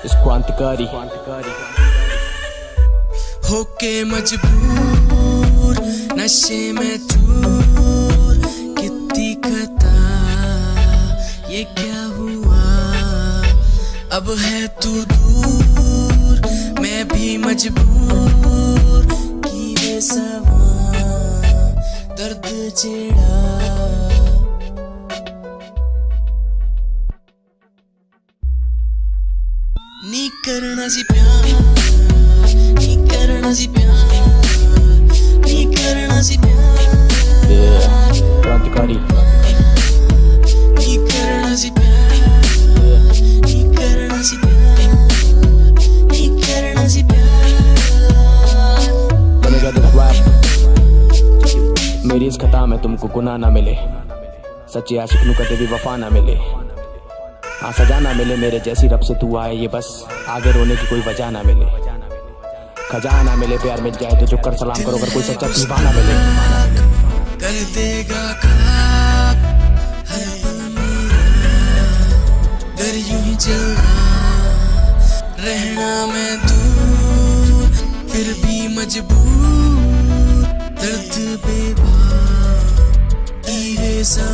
इस क्रांतिकारी होके मजबूर नशे में चूर कितनी खता ये क्या हुआ अब है तू दूर मैं भी मजबूर की वे सवा दर्द चेड़ा नी करना सी प्यार नी करना सी प्यार नी करना सी प्यार क्रांतिकारी नी करना सी प्यार नी करना सी प्यार नी करना सी प्यार बनेगा दिस रैप। मेरी इस खता में तुमको गुनाह ना मिले, सच्चे आशिक नू कदे भी वफा ना मिले, हाँ सजा ना मिले मेरे जैसी रब से तू आए ये बस आगे रोने की कोई वजह ना मिले, खजा ना मिले प्यार मिल जाए तो झुक कर सलाम करो अगर कोई सच्चा दीवाना मिले। कर देगा खाक हर पल मेरा डर यूं ही चलना रहना मैं दूर फिर भी मजबूर दर्द बेबाक हीरे सा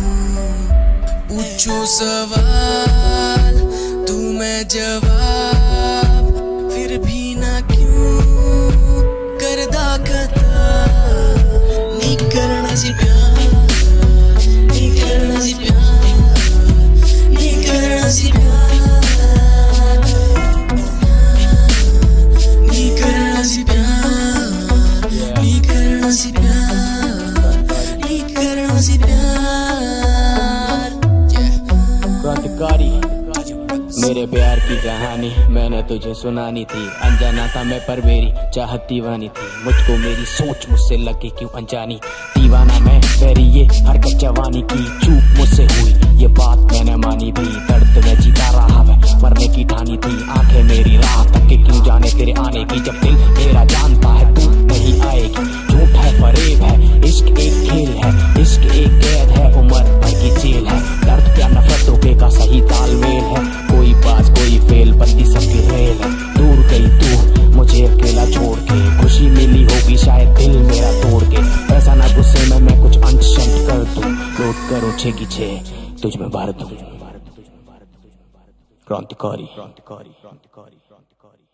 पूछो सवाल तू मैं जवाब फिर भी ना क्यों करदा खता नी करना सी प्यार नी करना सी प्यार नी करना सी प्यार नी करना सी प्यार नी करना सी प्यार नी करना सी प्यार क्रांतिकारी मेरे प्यार की कहानी मैंने तुझे सुनानी थी, अनजाना था मैं पर मेरी चाहत दीवानी थी, मुझको मेरी सोच मुझसे लगी क्यों अनजानी, दीवाना मैं तेरी ये हरकत जवानी की, चूक मुझसे हुई ये बात मैंने मानी भी, दर्द में जीता रहा मैं मरने की ठानी थी, आंखें मेरी राह तक के क्यों जाने तेरे आने की, जब दिल मेरा जानता है तू नहीं आएगी, झूठ है फरेब है इश्क एक खेल है, इश्क एक कैद है उम्र भर की जेल है, दर्द क्या नफरत रोके का सही तालमेल है, कोई बात कोई फेल बनती सबकी रेल है, दूर गई तू मुझे अकेला छोड़ के, खुशी मिली होगी शायद दिल मेरा तोड़ के, ऐसा ना गुस्से में मैं कुछ अंश शंट कर दूं, लौट करो छे की छे तुझ में भर दूं। क्रांतिकारी।